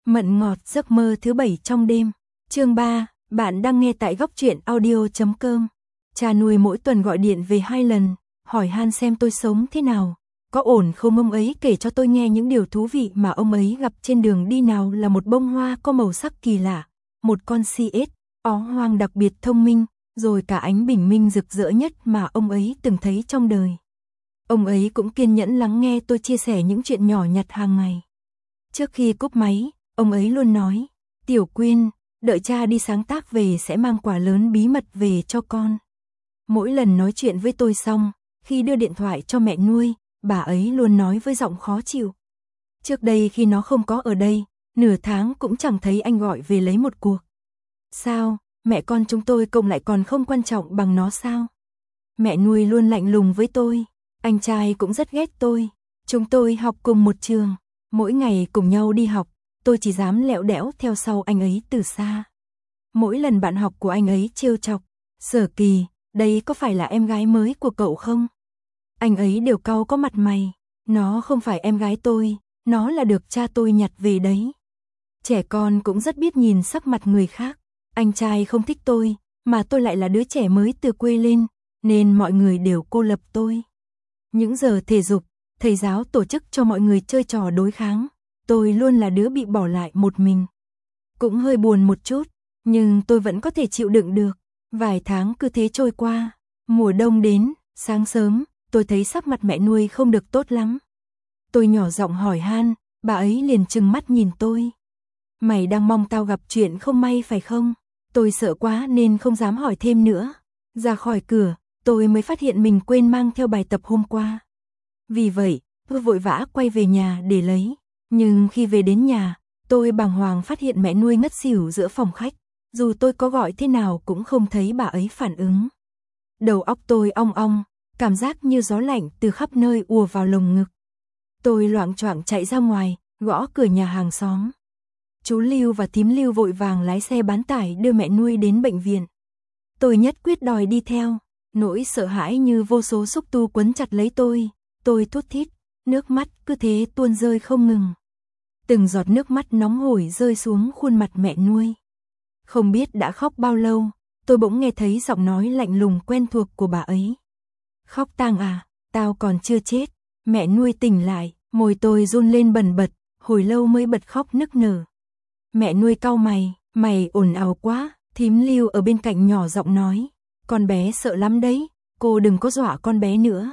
Mận ngọt giấc mơ thứ 7 trong đêm. Chương 3, bạn đang nghe tại góc truyện audio.com. Cha nuôi mỗi tuần gọi điện về 2 lần, hỏi han xem tôi sống thế nào, có ổn không. Ông ấy kể cho tôi nghe những điều thú vị mà ông ấy gặp trên đường đi, nào là một bông hoa có màu sắc kỳ lạ, một con CS ó hoang đặc biệt thông minh, rồi cả ánh bình minh rực rỡ nhất mà ông ấy từng thấy trong đời. Ông ấy cũng kiên nhẫn lắng nghe tôi chia sẻ những chuyện nhỏ nhặt hàng ngày. Trước khi cúp máy, ông ấy luôn nói, Tiểu Quyên, đợi cha đi sáng tác về sẽ mang quà lớn bí mật về cho con. Mỗi lần nói chuyện với tôi xong, khi đưa điện thoại cho mẹ nuôi, bà ấy luôn nói với giọng khó chịu. Trước đây khi nó không có ở đây, nửa tháng cũng chẳng thấy anh gọi về lấy một cuộc. Sao, mẹ con chúng tôi cộng lại còn không quan trọng bằng nó sao? Mẹ nuôi luôn lạnh lùng với tôi, anh trai cũng rất ghét tôi. Chúng tôi học cùng một trường, mỗi ngày cùng nhau đi học, tôi chỉ dám lẹo đẽo theo sau anh ấy từ xa. Mỗi lần bạn học của anh ấy trêu chọc, Sở Kỳ, đây có phải là em gái mới của cậu không? Anh ấy đều cau có mặt mày, nó không phải em gái tôi, nó là được cha tôi nhặt về đấy. Trẻ con cũng rất biết nhìn sắc mặt người khác, anh trai không thích tôi, mà tôi lại là đứa trẻ mới từ quê lên, nên mọi người đều cô lập tôi. Những giờ thể dục, thầy giáo tổ chức cho mọi người chơi trò đối kháng, tôi luôn là đứa bị bỏ lại một mình. Cũng hơi buồn một chút, nhưng tôi vẫn có thể chịu đựng được. Vài tháng cứ thế trôi qua, mùa đông đến, sáng sớm, tôi thấy sắc mặt mẹ nuôi không được tốt lắm. Tôi nhỏ giọng hỏi han, bà ấy liền trừng mắt nhìn tôi. Mày đang mong tao gặp chuyện không may phải không? Tôi sợ quá nên không dám hỏi thêm nữa. Ra khỏi cửa, tôi mới phát hiện mình quên mang theo bài tập hôm qua. Vì vậy, tôi vội vã quay về nhà để lấy. Nhưng khi về đến nhà, tôi bàng hoàng phát hiện mẹ nuôi ngất xỉu giữa phòng khách. Dù tôi có gọi thế nào cũng không thấy bà ấy phản ứng. Đầu óc tôi ong ong, cảm giác như gió lạnh từ khắp nơi ùa vào lồng ngực. Tôi loạng choạng chạy ra ngoài, gõ cửa nhà hàng xóm. Chú Lưu và thím Lưu vội vàng lái xe bán tải đưa mẹ nuôi đến bệnh viện. Tôi nhất quyết đòi đi theo, nỗi sợ hãi như vô số xúc tu quấn chặt lấy tôi thút thít, nước mắt cứ thế tuôn rơi không ngừng. Từng giọt nước mắt nóng hổi rơi xuống khuôn mặt mẹ nuôi. Không biết đã khóc bao lâu, tôi bỗng nghe thấy giọng nói lạnh lùng quen thuộc của bà ấy. Khóc tang à, tao còn chưa chết. Mẹ nuôi tỉnh lại, môi tôi run lên bần bật, hồi lâu mới bật khóc nức nở. Mẹ nuôi cau mày, mày ồn ào quá. Thím Lưu ở bên cạnh nhỏ giọng nói, con bé sợ lắm đấy, cô đừng có dọa con bé nữa.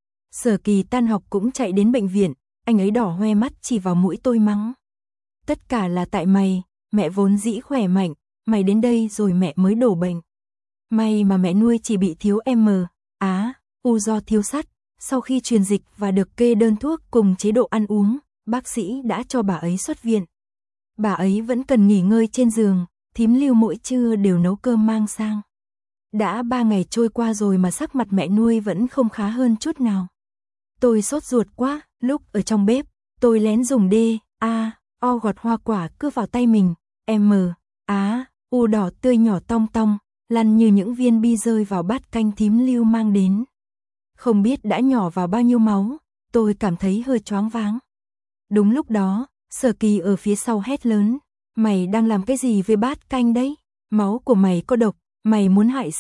Sở Kỳ tan học cũng chạy đến bệnh viện, anh ấy đỏ hoe mắt chỉ vào mũi tôi mắng. Tất cả là tại mày, mẹ vốn dĩ khỏe mạnh, mày đến đây rồi mẹ mới đổ bệnh. May mà mẹ nuôi chỉ bị thiếu u do thiếu sắt, sau khi truyền dịch và được kê đơn thuốc cùng chế độ ăn uống, bác sĩ đã cho bà ấy xuất viện. Bà ấy vẫn cần nghỉ ngơi trên giường, thím Lưu mỗi trưa đều nấu cơm mang sang. Đã 3 ngày trôi qua rồi mà sắc mặt mẹ nuôi vẫn không khá hơn chút nào. Tôi sốt ruột quá, lúc ở trong bếp, tôi lén dùng o gọt hoa quả cứ vào tay mình, u đỏ tươi nhỏ tong tong, lăn như những viên bi rơi vào bát canh thím Lưu mang đến. Không biết đã nhỏ vào bao nhiêu máu, tôi cảm thấy hơi choáng váng. Đúng lúc đó, Sở Kỳ ở phía sau hét lớn, mày đang làm cái gì với bát canh đấy? Máu của mày có độc, mày muốn hại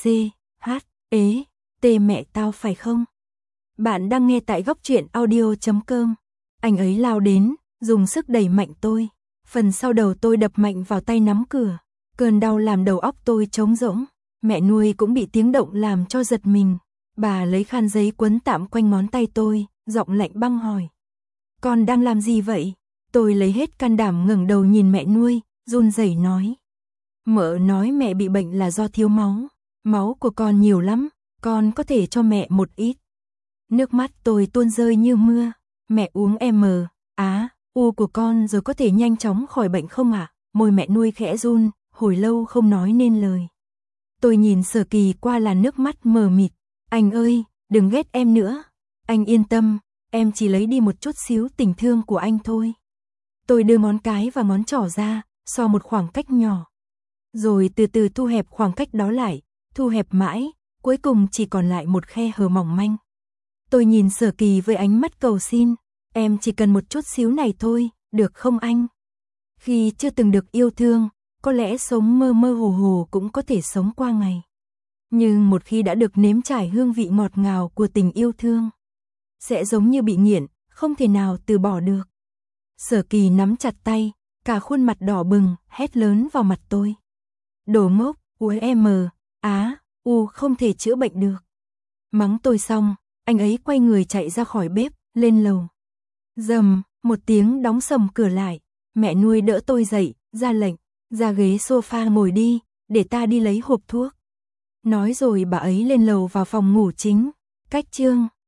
mẹ tao phải không? Bạn đang nghe tại góc truyện audio.com. Anh ấy lao đến, dùng sức đẩy mạnh tôi. Phần sau đầu tôi đập mạnh vào tay nắm cửa. Cơn đau làm đầu óc tôi trống rỗng. Mẹ nuôi cũng bị tiếng động làm cho giật mình. Bà lấy khăn giấy quấn tạm quanh ngón tay tôi, giọng lạnh băng hỏi. Con đang làm gì vậy? Tôi lấy hết can đảm ngẩng đầu nhìn mẹ nuôi, run rẩy nói. Mợ nói mẹ bị bệnh là do thiếu máu. Máu của con nhiều lắm, con có thể cho mẹ một ít. Nước mắt tôi tuôn rơi như mưa. Mẹ uống u của con rồi có thể nhanh chóng khỏi bệnh không ạ? Môi mẹ nuôi khẽ run, hồi lâu không nói nên lời. Tôi nhìn Sở Kỳ qua làn nước mắt mờ mịt. Anh ơi, đừng ghét em nữa. Anh yên tâm, em chỉ lấy đi một chút xíu tình thương của anh thôi. Tôi đưa ngón cái và ngón trỏ ra, so một khoảng cách nhỏ. Rồi từ từ thu hẹp khoảng cách đó lại, thu hẹp mãi, cuối cùng chỉ còn lại một khe hở mỏng manh. Tôi nhìn Sở Kỳ với ánh mắt cầu xin, em chỉ cần một chút xíu này thôi, được không anh? Khi chưa từng được yêu thương, có lẽ sống mơ mơ hồ hồ cũng có thể sống qua ngày. Nhưng một khi đã được nếm trải hương vị ngọt ngào của tình yêu thương, sẽ giống như bị nghiện, không thể nào từ bỏ được. Sở Kỳ nắm chặt tay, cả khuôn mặt đỏ bừng, hét lớn vào mặt tôi. Đồ ngốc, không thể chữa bệnh được. Mắng tôi xong, anh ấy quay người chạy ra khỏi bếp, lên lầu. Rầm, một tiếng đóng sầm cửa lại, mẹ nuôi đỡ tôi dậy, ra lệnh, ra ghế sofa ngồi đi, để ta đi lấy hộp thuốc. Nói rồi bà ấy lên lầu vào phòng ngủ chính, cách chương